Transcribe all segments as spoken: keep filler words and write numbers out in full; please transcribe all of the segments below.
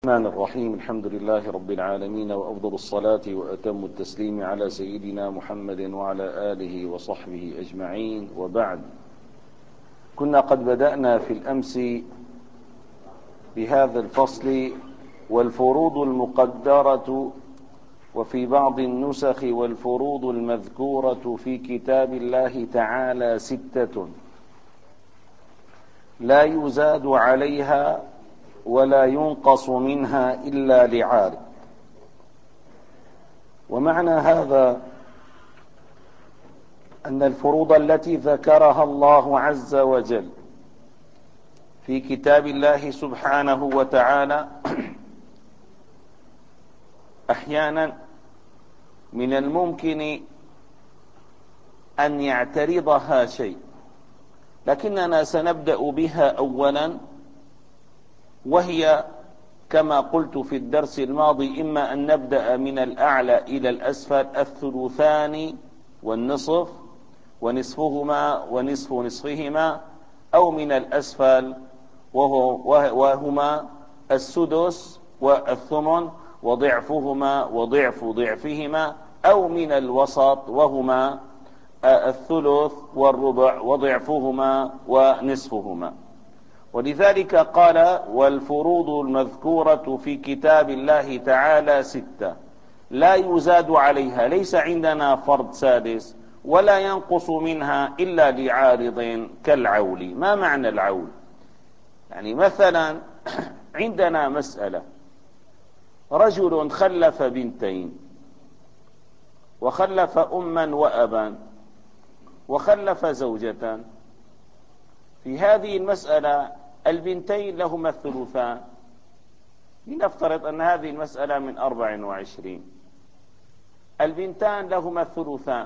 الرحمن الرحيم. الحمد لله رب العالمين، وأفضل الصلاة وأتم التسليم على سيدنا محمد وعلى آله وصحبه أجمعين، وبعد. كنا قد بدأنا في الأمس بهذا الفصل: والفروض المقدرة، وفي بعض النسخ والفروض المذكورة في كتاب الله تعالى ستة لا يزاد عليها ولا ينقص منها إلا لعارض. ومعنى هذا أن الفروض التي ذكرها الله عز وجل في كتاب الله سبحانه وتعالى أحيانا من الممكن أن يعترضها شيء، لكننا سنبدأ بها أولا، وهي كما قلت في الدرس الماضي: إما أن نبدأ من الأعلى إلى الأسفل، الثلثان والنصف ونصفهما ونصف نصفهما، أو من الأسفل وهو وهما السدس والثمن وضعفهما وضعف ضعفهما، أو من الوسط وهما الثلث والربع وضعفهما ونصفهما. ولذلك قال: والفروض المذكورة في كتاب الله تعالى ستة لا يزاد عليها، ليس عندنا فرض سادس، ولا ينقص منها إلا لعارض كالعول. ما معنى العول؟ يعني مثلا عندنا مسألة: رجل خلف بنتين، وخلف أما وأبا، وخلف زوجة. في هذه المسألة البنتين لهما الثلثان. لنفترض أن هذه المسألة من أربع وعشرين، البنتان لهما الثلثان،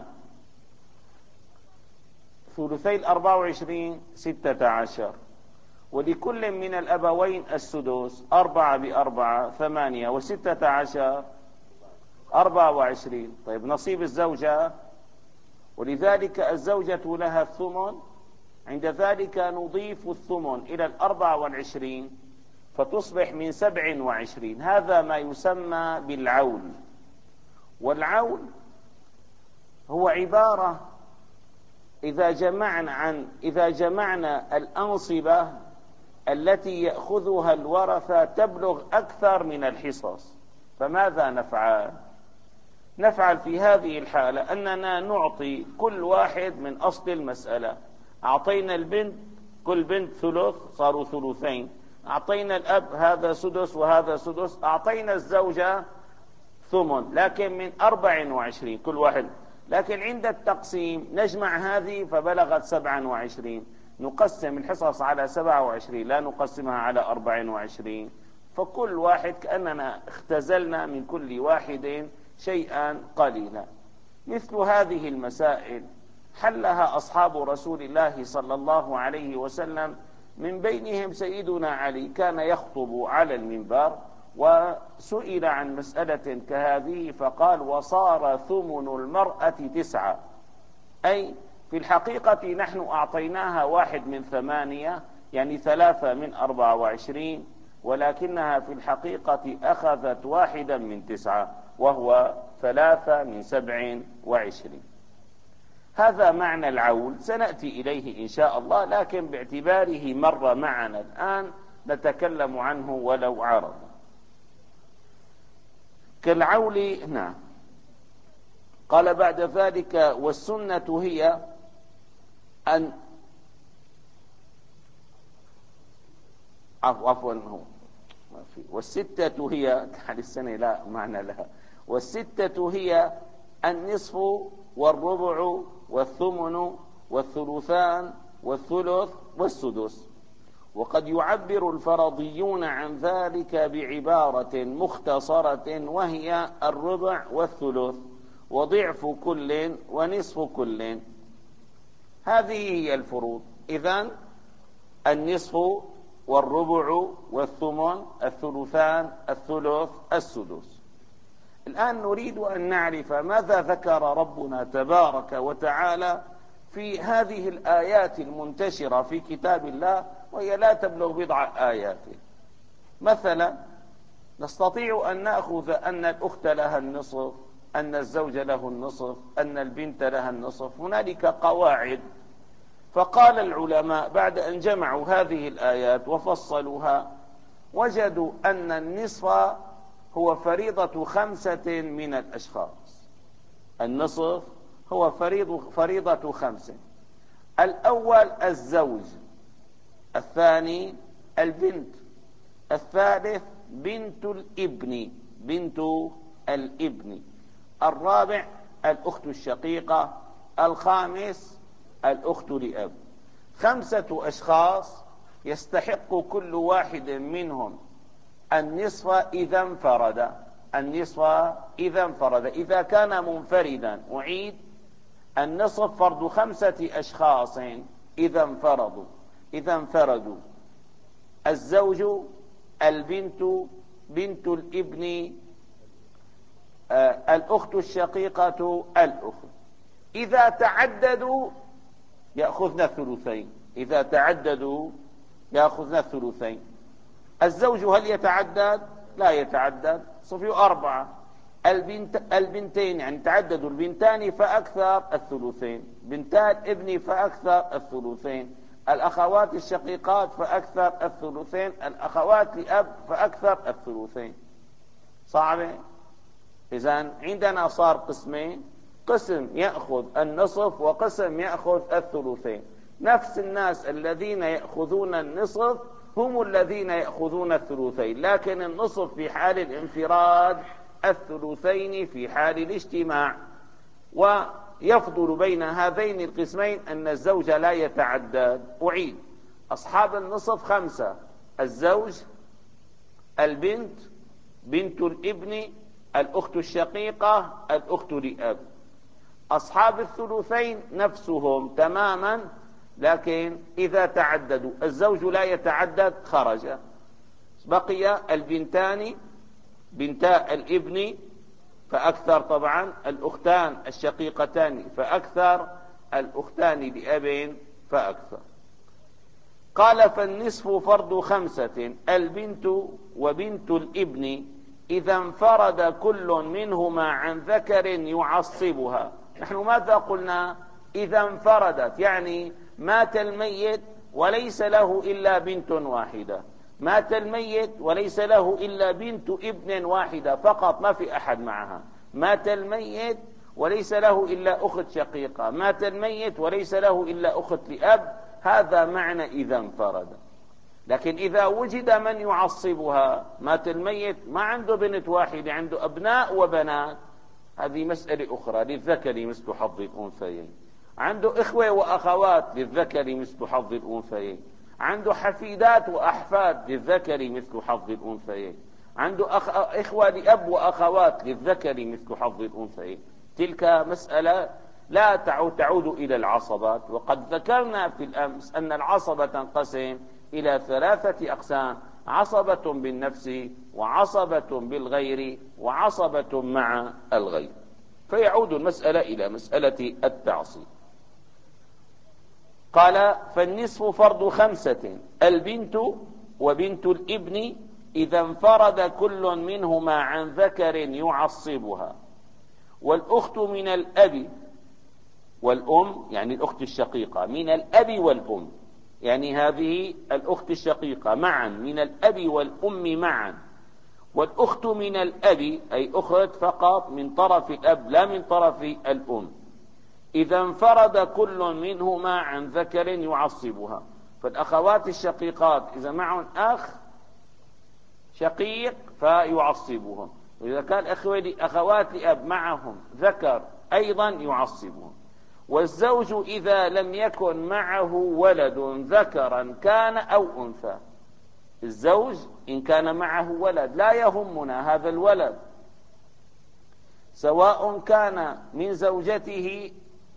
ثلثي الأربع وعشرين ستة عشر، ولكل من الأبوين السدس، أربعة بأربعة ثمانية، وستة عشر أربعة وعشرين. طيب نصيب الزوجة، ولذلك الزوجة لها الثمن. عند ذلك نضيف الثمن إلى الأربع والعشرين فتصبح من سبع وعشرين. هذا ما يسمى بالعول. والعول هو عبارة إذا جمعنا عن إذا جمعنا الأنصبة التي يأخذها الورثة تبلغ أكثر من الحصص. فماذا نفعل؟ نفعل في هذه الحالة أننا نعطي كل واحد من أصل المسألة. أعطينا البنت، كل بنت ثلث، صاروا ثلثين. أعطينا الأب هذا سدس وهذا سدس. أعطينا الزوجة ثمن، لكن من أربع وعشرين كل واحد. لكن عند التقسيم نجمع هذه فبلغت سبعا وعشرين، نقسم الحصص على سبعة وعشرين، لا نقسمها على أربع وعشرين. فكل واحد كأننا اختزلنا من كل واحد شيئا قليلا. مثل هذه المسائل حلها أصحاب رسول الله صلى الله عليه وسلم، من بينهم سيدنا علي كان يخطب على المنبر، وسئل عن مسألة كهذه فقال: وصار ثمن المرأة تسعة. أي في الحقيقة نحن أعطيناها واحد من ثمانية، يعني ثلاثة من أربعة وعشرين، ولكنها في الحقيقة أخذت واحدا من تسعة، وهو ثلاثة من سبع وعشرين. هذا معنى العول، سنأتي إليه إن شاء الله، لكن باعتباره مر معنا الآن نتكلم عنه ولو عرض. كالعول. نعم. قال بعد ذلك: والسنة هي أن عفوا هو والستة هي حال السنة لا معنى لها. والستة هي النصف والربع والثمن والثلثان والثلث والسدس. وقد يعبر الفرضيون عن ذلك بعبارة مختصرة، وهي الربع والثلث وضعف كل ونصف كل. هذه هي الفروض. إذن النصف والربع والثمن الثلثان الثلث السدس. الآن نريد أن نعرف ماذا ذكر ربنا تبارك وتعالى في هذه الآيات المنتشرة في كتاب الله، وهي لا تبلغ بضع آيات. مثلا نستطيع أن نأخذ أن الأخت لها النصف، أن الزوج له النصف، أن البنت لها النصف. هنالك قواعد. فقال العلماء بعد أن جمعوا هذه الآيات وفصلوها وجدوا أن النصف هو فريضة خمسة من الأشخاص. النصف هو فريض فريضة خمسة. الأول الزوج، الثاني البنت، الثالث بنت الابن بنت الابن، الرابع الأخت الشقيقة، الخامس الأخت لأب. خمسة أشخاص يستحق كل واحد منهم النصف إذا انفرد. النصف إذا انفرد. إذا كان منفردا، أعيد، النصف فرض خمسة أشخاص إذا انفردوا إذا انفردوا الزوج، البنت، بنت الابن، آه، الأخت الشقيقة، الأخت. إذا تعددوا يأخذن الثلثين. إذا تعددوا يأخذن الثلثين. الزوج هل يتعدد؟ لا يتعدد، صفوا أربعة. البنت البنتين يعني تعددوا البنتان فأكثر الثلثين، بنتا الابن فأكثر الثلثين، الأخوات الشقيقات فأكثر الثلثين، الأخوات لأب فأكثر الثلثين. صعبة؟ إذن عندنا صار قسمين، قسم يأخذ النصف وقسم يأخذ الثلثين. نفس الناس الذين يأخذون النصف هم الذين يأخذون الثلثين، لكن النصف في حال الانفراد، الثلثين في حال الاجتماع. ويفضل بين هذين القسمين أن الزوج لا يتعدد. أعيد: أصحاب النصف خمسة: الزوج، البنت، بنت الابن، الأخت الشقيقة، الأخت لأب. أصحاب الثلثين نفسهم تماما، لكن إذا تعددوا الزوج لا يتعدد خرج. بقي البنتان، بنتا الابن فأكثر طبعا، الأختان الشقيقتان فأكثر، الأختان لأب فأكثر. قال: فالنصف فرض خمسة: البنت وبنت الابن إذا انفرد كل منهما عن ذكر يعصبها. نحن ماذا قلنا؟ إذا انفردت، يعني مات الميت وليس له إلا بنت واحدة، مات الميت وليس له إلا بنت ابن واحدة فقط، ما في أحد معها. مات الميت وليس له إلا أخت شقيقة، مات الميت وليس له إلا أخت لأب. هذا معنى إذا انفرد. لكن إذا وجد من يعصبها، مات الميت ما عنده بنت واحدة، عنده أبناء وبنات، هذه مسألة أخرى، للذكر مثل حظ الأنثيين. عنده إخوة وأخوات، للذكر مثل حظ الأنثيين. عنده حفيدات وأحفاد، للذكر مثل حظ الأنثيين. عنده أخ... إخوة لأب وأخوات، للذكر مثل حظ الأنثيين. تلك مسألة لا تعود, تعود إلى العصبات. وقد ذكرنا في الأمس أن العصبة تنقسم إلى ثلاثة أقسام: عصبة بالنفس، وعصبة بالغير، وعصبة مع الغير. فيعود المسألة إلى مسألة التعصيب. قال: فالنصف فرض خمسة: البنت وبنت الابن إذا انفرد كل منهما عن ذكر يعصبها، والأخت من الأب والأم، يعني الأخت الشقيقة من الأب والأم، يعني هذه الأخت الشقيقة معا من الأب والأم معا، والأخت من الأب أي أخت فقط من طرف الأب لا من طرف الأم، إذا انفرد كل منهما عن ذكر يعصبها. فالأخوات الشقيقات إذا معهم أخ شقيق فيعصبهم، وإذا كان أخوات لأب معهم ذكر أيضا يعصبهم. والزوج إذا لم يكن معه ولد ذكرا كان أو أنثى، الزوج إن كان معه ولد لا يهمنا هذا الولد، سواء كان من زوجته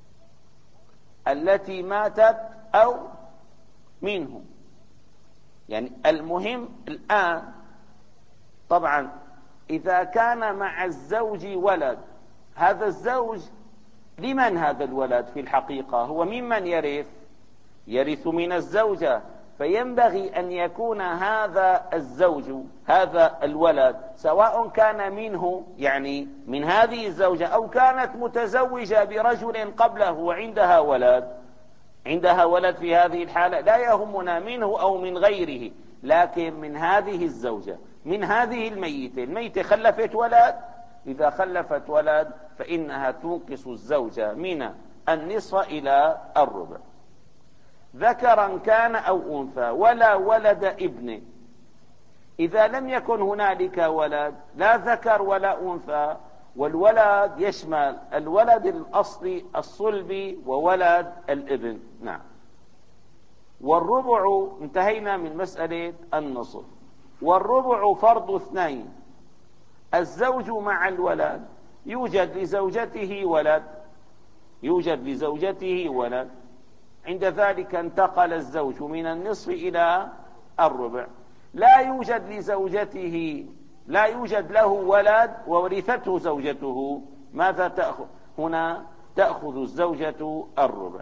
التي ماتت أو منه. يعني المهم الآن طبعا إذا كان مع الزوج ولد، هذا الزوج لمن هذا الولد في الحقيقة؟ هو ممن يرث؟ يرث من الزوجة. فينبغي أن يكون هذا الزوج هذا الولد سواء كان منه يعني من هذه الزوجة أو كانت متزوجة برجل قبله وعندها ولد عندها ولد في هذه الحالة لا يهمنا منه أو من غيره، لكن من هذه الزوجة من هذه الميتة الميتة خلفت ولد، إذا خلفت ولد فإنها تنقص الزوجة من النصف إلى الربع. ذكرا كان أو أنثى ولا ولد ابن، إذا لم يكن هنالك ولد لا ذكر ولا أنثى، والولد يشمل الولد الأصلي الصلبي وولد الابن. نعم. والربع انتهينا من مسألة النصف. والربع فرض اثنين، الزوج مع الولد، يوجد لزوجته ولد يوجد لزوجته ولد عند ذلك انتقل الزوج من النصف إلى الربع. لا يوجد لزوجته لا يوجد له ولد وورثته زوجته، ماذا تأخذ هنا؟ تأخذ الزوجة الربع.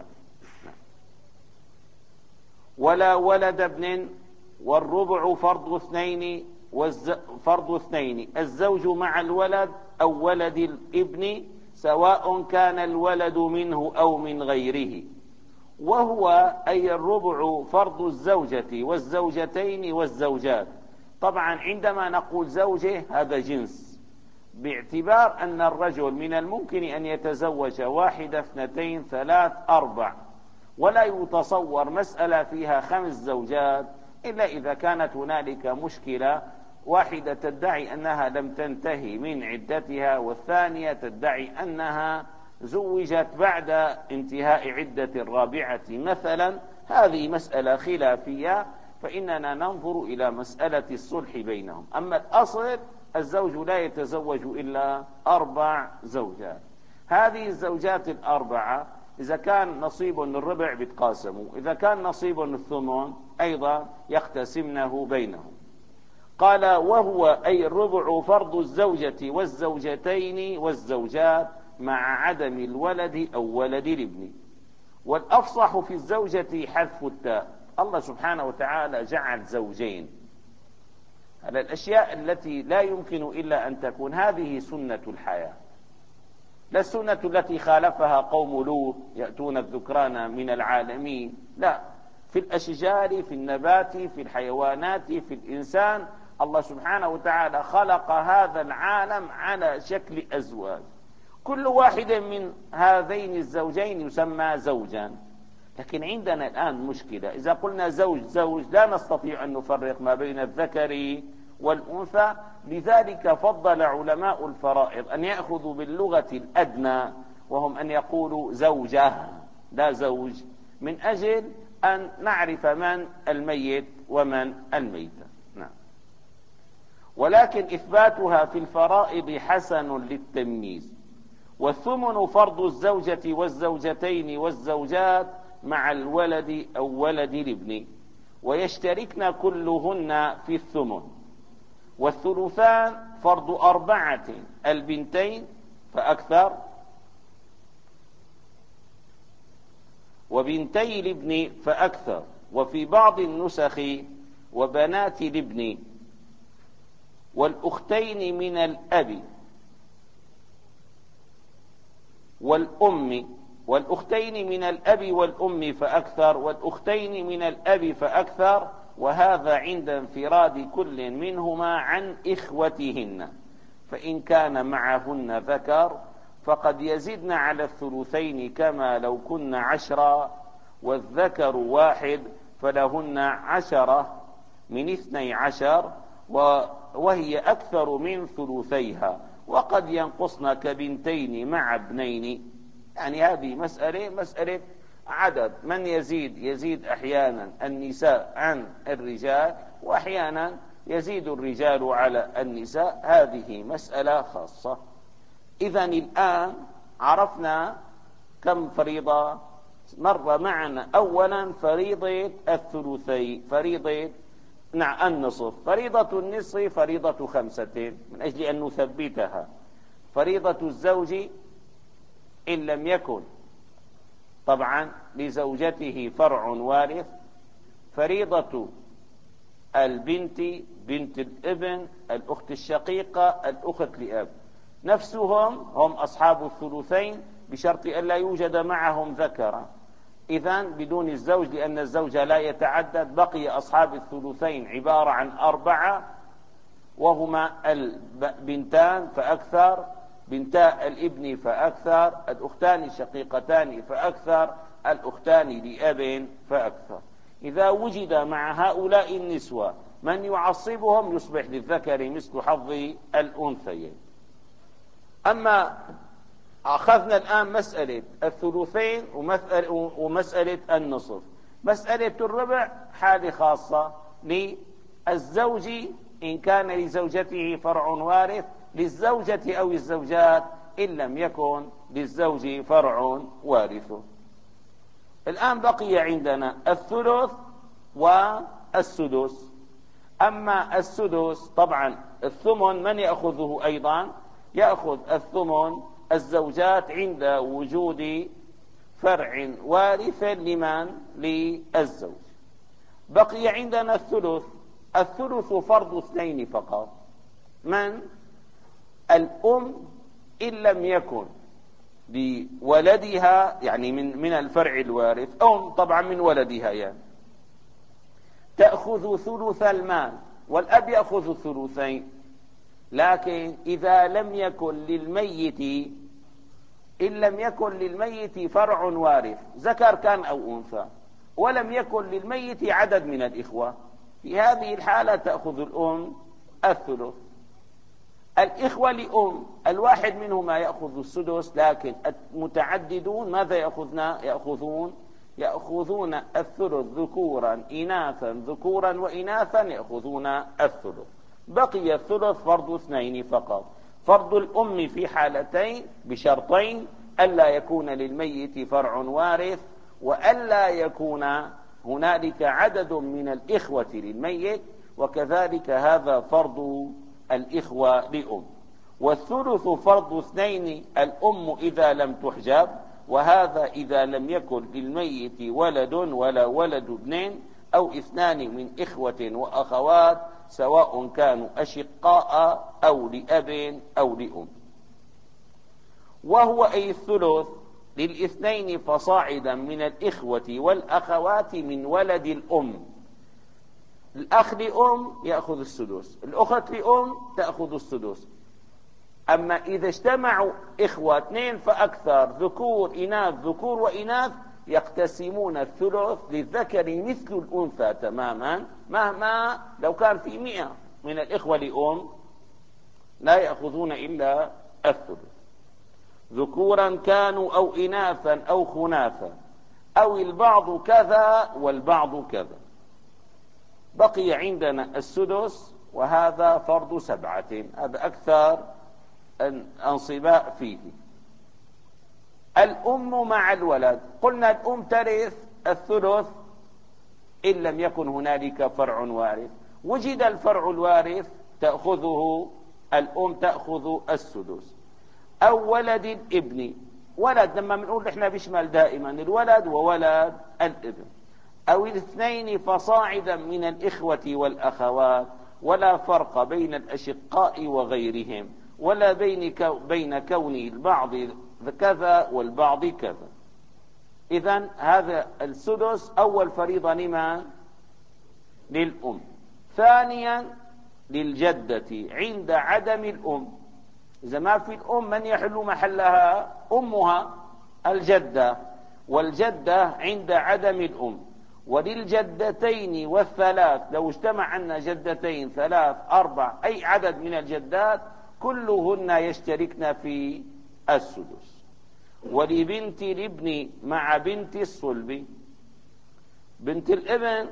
ولا ولد ابن، والربع فرض اثنين فرض اثنين الزوج مع الولد أو ولد الابن سواء كان الولد منه أو من غيره. وهو أي الربع فرض الزوجة والزوجتين والزوجات. طبعا عندما نقول زوجة هذا جنس، باعتبار أن الرجل من الممكن أن يتزوج واحدة اثنتين ثلاث أربع، ولا يتصور مسألة فيها خمس زوجات إلا إذا كانت هنالك مشكلة، واحدة تدعي أنها لم تنتهي من عدتها والثانية تدعي أنها زوجت بعد انتهاء عدة الرابعة مثلا، هذه مسألة خلافية، فإننا ننظر إلى مسألة الصلح بينهم. أما الأصل الزوج لا يتزوج إلا أربع زوجات. هذه الزوجات الأربعة إذا كان نصيب الربع بيتقاسموا، إذا كان نصيب الثمن أيضا يقتسمنه بينهم. قال وهو أي الربع فرض الزوجة والزوجتين والزوجات مع عدم الولد أو ولد الابن. والأفصح في الزوجة حذف التاء. الله سبحانه وتعالى جعل زوجين على الأشياء التي لا يمكن إلا أن تكون هذه سنة الحياة، لا السنة التي خالفها قوم لوط يأتون الذكران من العالمين، لا، في الأشجار في النبات في الحيوانات في الإنسان الله سبحانه وتعالى خلق هذا العالم على شكل أزواج، كل واحد من هذين الزوجين يسمى زوجا. لكن عندنا الآن مشكلة، إذا قلنا زوج زوج لا نستطيع أن نفرق ما بين الذكر والأنثى، لذلك فضل علماء الفرائض أن يأخذوا باللغة الأدنى وهم أن يقولوا زوجة لا زوج، من أجل أن نعرف من الميت ومن الميتة. نعم. ولكن إثباتها في الفرائض حسن للتمييز. والثمن فرض الزوجة والزوجتين والزوجات مع الولد أو ولد الابن، ويشتركن كلهن في الثمن. والثلثان فرض أربعة، البنتين فأكثر وبنتي الابن فأكثر، وفي بعض النسخ وبنات الابن، والأختين من الأب والأم، والأختين من الأب والأم فأكثر، والأختين من الأب فأكثر، وهذا عند انفراد كل منهما عن إخوتهن، فإن كان معهن ذكر فقد يزدن على الثلثين كما لو كن عشرا، والذكر واحد فلهن عشرة من اثني عشر، وهي أكثر من ثلثيها، وقد ينقصن كبنتين مع ابنين. يعني هذه مسألة مسألة عدد، من يزيد يزيد أحيانا النساء عن الرجال، وأحيانا يزيد الرجال على النساء، هذه مسألة خاصة. إذن الآن عرفنا كم فريضة مر معنا. أولا فريضة الثلثي، فريضة نعم النصف. فريضة النصف فريضة خمسة من أجل أن نثبتها. فريضة الزوج إن لم يكن طبعا لزوجته فرع وارث فريضة البنت، بنت الابن، الأخت الشقيقة، الأخت لأب، نفسهم هم أصحاب الثلثين بشرط أن لا يوجد معهم ذكر. إذن بدون الزوج، لأن الزوج لا يتعدد، بقي أصحاب الثلثين عبارة عن أربعة، وهما البنتان فأكثر، بنتا الابن فأكثر، الأختان الشقيقتان فأكثر، الأختان لأب فأكثر. إذا وجد مع هؤلاء النسوة من يعصبهم يصبح للذكر مثل حظ الأنثيين. أما أخذنا الآن مسألة الثلثين ومسألة النصف. مسألة الربع حالة خاصة للزوج إن كان لزوجته فرع وارث، للزوجة أو الزوجات إن لم يكن للزوج فرع وارث. الآن بقي عندنا الثلث والسدس. أما السدس طبعا الثمن من يأخذه أيضا؟ يأخذ الثمن الزوجات عند وجود فرع وارث لمن؟ للزوج. بقي عندنا الثلث. الثلث فرض اثنين فقط. من؟ الأم إن لم يكن بولدها، يعني من من الفرع الوارث، أم طبعا من ولدها يعني، تأخذ ثلث المال، والأب يأخذ الثلثين. لكن إذا لم يكن للميت إن لم يكن للميت فرع وارث، ذكر كان أو أنثى، ولم يكن للميت عدد من الإخوة، في هذه الحالة تأخذ الأم الثلث. الإخوة لأم الواحد منهما يأخذ السدس، لكن المتعددون ماذا يأخذون؟ يأخذون يأخذون الثلث ذكورا إناثا، ذكورا وإناثا يأخذون الثلث. بقي الثلث فرض اثنين فقط. فرض الأم في حالتين بشرطين: ألا يكون للميت فرع وارث، وألا يكون هنالك عدد من الإخوة للميت، وكذلك هذا فرض الإخوة لأم. والثلث فرض اثنين: الأم إذا لم تحجب، وهذا إذا لم يكن للميت ولد ولا ولد ابنين أو اثنان من إخوة وأخوات، سواء كانوا أشقاء أو لأب أو لأم. وهو أي الثلث للاثنين فصاعدا من الإخوة والأخوات من ولد الأم. الأخ لأم يأخذ السدس، الأخت لأم تأخذ السدس. أما إذا اجتمعوا إخوة اثنين فأكثر، ذكور إناث، ذكور وإناث، يقتسمون الثلث للذكر مثل الأنثى تماما، مهما لو كان في مئة من الإخوة لأم لا يأخذون إلا الثلث، ذكورا كانوا أو إناثا أو خناثا، أو البعض كذا والبعض كذا. بقي عندنا السدس، وهذا فرض سبعة، هذا أكثر الانصباء فيه. الأم مع الولد، قلنا الأم ترث الثلث إن لم يكن هنالك فرع وارث. وجد الفرع الوارث تأخذه الأم، تأخذ السدس. أو ولد الابن، ولد لما بنقول احنا بيشمل دائما الولد وولد الابن. أو الاثنين فصاعدا من الإخوة والأخوات، ولا فرق بين الأشقاء وغيرهم، ولا بين بين كون البعض كذا والبعض كذا. إذن هذا السدس أول فريضة لمن؟ للأم. ثانيا للجدة عند عدم الأم. إذا ما في الأم من يحل محلها؟ أمها الجدة، والجدة عند عدم الأم. وللجدتين والثلاث، لو اجتمع عنا جدتين ثلاث أربع أي عدد من الجدات كلهن يشتركن في السدس. ولبنت الابن مع بنت الصلب. بنت الابن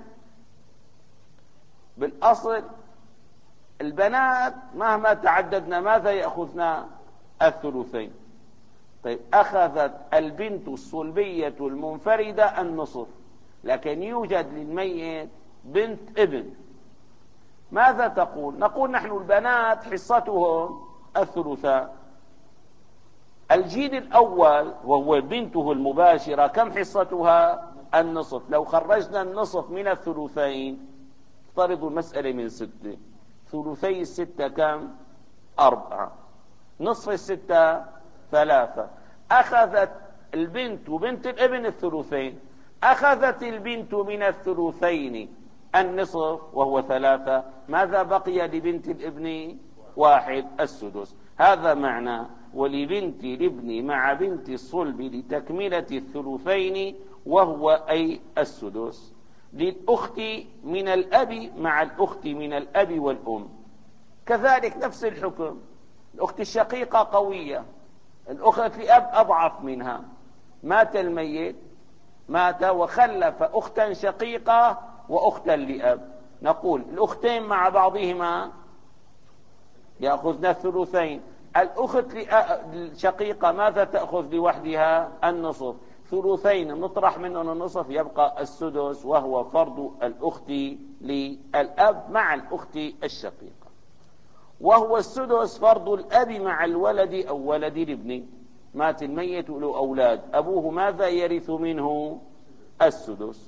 بالأصل البنات مهما تعددنا ماذا يأخذنا؟ الثلثين. طيب أخذت البنت الصلبية المنفردة النصف، لكن يوجد للميت بنت ابن، ماذا تقول؟ نقول نحن البنات حصتهم الثلثان. الجيل الأول وهو بنته المباشرة كم حصتها؟ النصف. لو خرجنا النصف من الثلثين، افترضوا المسألة من ستة، ثلثي الستة كم؟ أربعة. نصف الستة ثلاثة. أخذت البنت وبنت الابن الثلثين، أخذت البنت من الثلثين النصف وهو ثلاثة، ماذا بقي لبنت الابن؟ واحد، السدس. هذا معنى ولبنت الابن مع بنت الصلب لتكملة الثلثين وهو أي السدس. للأخت من الأب مع الأخت من الأب والأم كذلك نفس الحكم. الأخت الشقيقة قوية، الأخت لأب أضعف منها، مات الميت، مات وخلف أختا شقيقة وأختا لأب، نقول الأختين مع بعضهما يأخذن الثلثين. الأخت الشقيقة ماذا تأخذ لوحدها؟ النصف. ثلثين نطرح منهم النصف يبقى السدس، وهو فرض الأخت للأب مع الأخت الشقيقة، وهو السدس فرض الأب مع الولد أو ولد الابن. مات الميت له أولاد، أبوه ماذا يرث منه؟ السدس.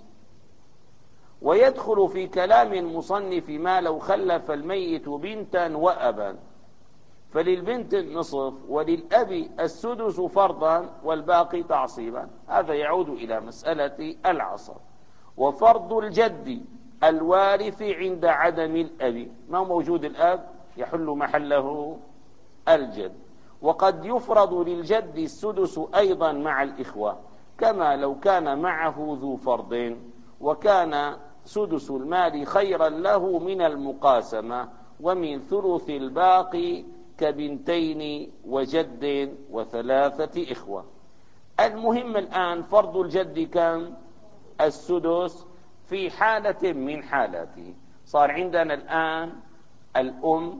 ويدخل في كلام المصنف ما لو خلف الميت بنتا وأبا، فللبنت النصف وللأب السدس فرضا والباقي تعصيبا. هذا يعود إلى مسألة العصر. وفرض الجد الوارث عند عدم الأب، ما موجود الأب يحل محله الجد. وقد يفرض للجد السدس أيضا مع الإخوة، كما لو كان معه ذو فرض، وكان سدس المال خيرا له من المقاسمة، ومن ثلث الباقي كبنتين وجد وثلاثة إخوة. المهم الآن فرض الجد كم؟ السدس في حالة من حالاته. صار عندنا الآن الأم،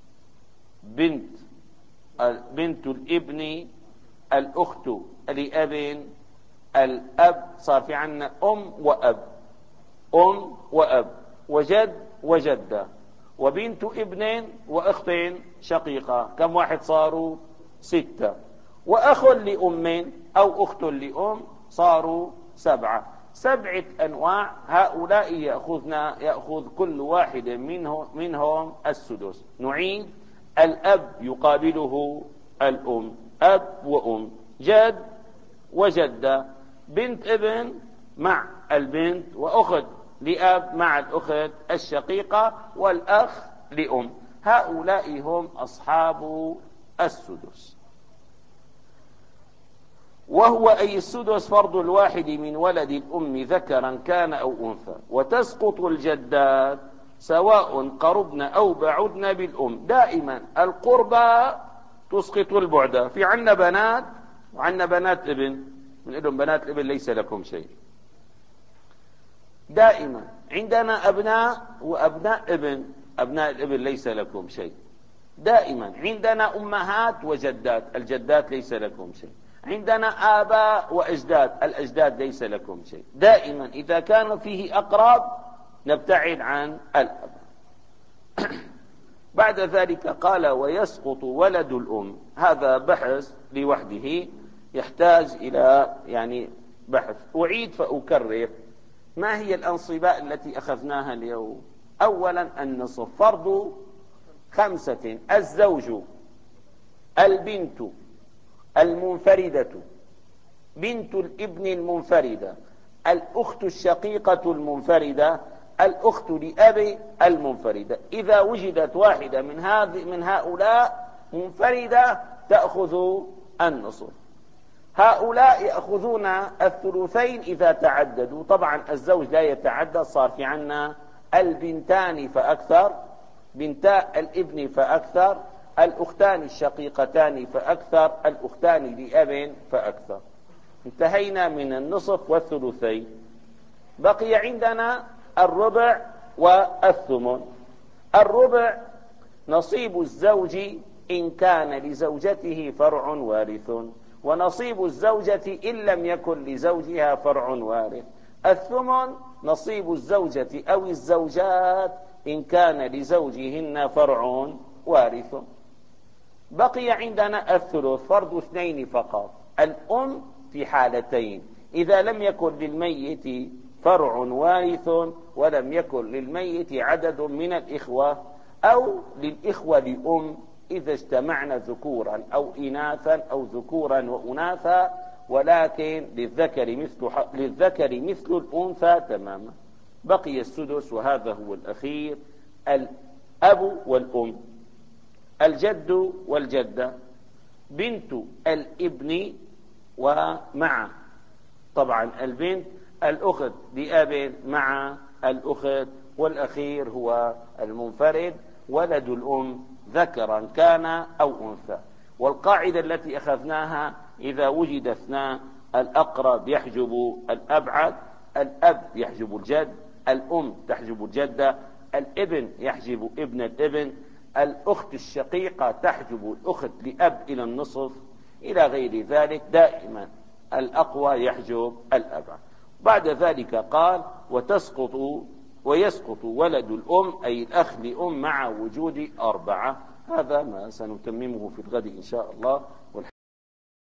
بنت بنت الابن، الأخت لأب، الأب، صار في عنا أم وأب، أم وأب، وجد وجدة، وبنت ابن وأختين شقيقة، كم واحد صاروا؟ ستة، وأخ لأم أو أخت لأم صاروا سبعة. سبعة أنواع. هؤلاء يأخذن يأخذ كل واحد منهم, منهم السدس. نعيد: الأب يقابله الأم، أب وأم، جد وجدة، بنت ابن مع البنت، وأخت لأب مع الأخت الشقيقة، والأخ لأم. هؤلاء هم أصحاب السدس. وهو أي السدس فرض الواحد من ولد الأم ذكرا كان أو أنثى. وتسقط الجدات سواء قربن أو بعدن بالأم. دائما القربى تسقط البعد. في عنا بنات وعنا بنات ابن، من لهم بنات الابن ليس لكم شيء. دائما عندنا أبناء وأبناء ابن، أبناء الابن ليس لكم شيء. دائما عندنا أمهات وجدات، الجدات ليس لكم شيء. عندنا آباء وأجداد، الأجداد ليس لكم شيء. دائما إذا كان فيه أقرب نبتعد عن الأب. بعد ذلك قال: ويسقط ولد الأم. هذا بحث لوحده يحتاج إلى يعني بحث. أعيد فأكرر: ما هي الأنصباء التي أخذناها اليوم؟ أولا النصف فرض خمسة: الزوج، البنت المنفردة، بنت الابن المنفردة، الأخت الشقيقة المنفردة، الأخت لأب المنفردة. إذا وجدت واحدة من هذه من هؤلاء منفردة تأخذ النصف. هؤلاء يأخذون الثلثين إذا تعددوا. طبعا الزوج لا يتعدد، صار في عنا البنتان فأكثر، بنتا الابن فأكثر، الأختان الشقيقتان فأكثر، الأختان لأب فأكثر. انتهينا من النصف والثلثين. بقي عندنا الربع والثمن. الربع نصيب الزوج إن كان لزوجته فرع وارث، ونصيب الزوجة إن لم يكن لزوجها فرع وارث. الثمن نصيب الزوجة أو الزوجات إن كان لزوجهن فرع وارث. بقي عندنا الثلث فرض اثنين فقط: الأم في حالتين: إذا لم يكن للميت فرع وارث ولم يكن للميت عدد من الإخوة، أو للإخوة لأم إذا اجتمعنا ذكورا أو إناثا أو ذكورا وأناثا، ولكن للذكر مثل للذكر مثل الأنثى تماما. بقي السدس وهذا هو الأخير. الأب والأم، الجد والجدة، بنت الابن ومع، طبعا البنت الأخت لأب مع الأخت، والأخير هو المنفرد ولد الأم ذكرا كان أو أنثى. والقاعدة التي أخذناها إذا وجد اثنان الأقرب يحجب الأبعد، الأب يحجب الجد، الأم تحجب الجدة، الابن يحجب ابن الابن، الأخت الشقيقة تحجب الأخت لأب إلى النصف، إلى غير ذلك. دائما الأقوى يحجب الأبعد. بعد ذلك قال وتسقط ويسقط ولد الأم أي الأخ لأم مع وجود أربعة. هذا ما سنتممه في الغد إن شاء الله. والحمد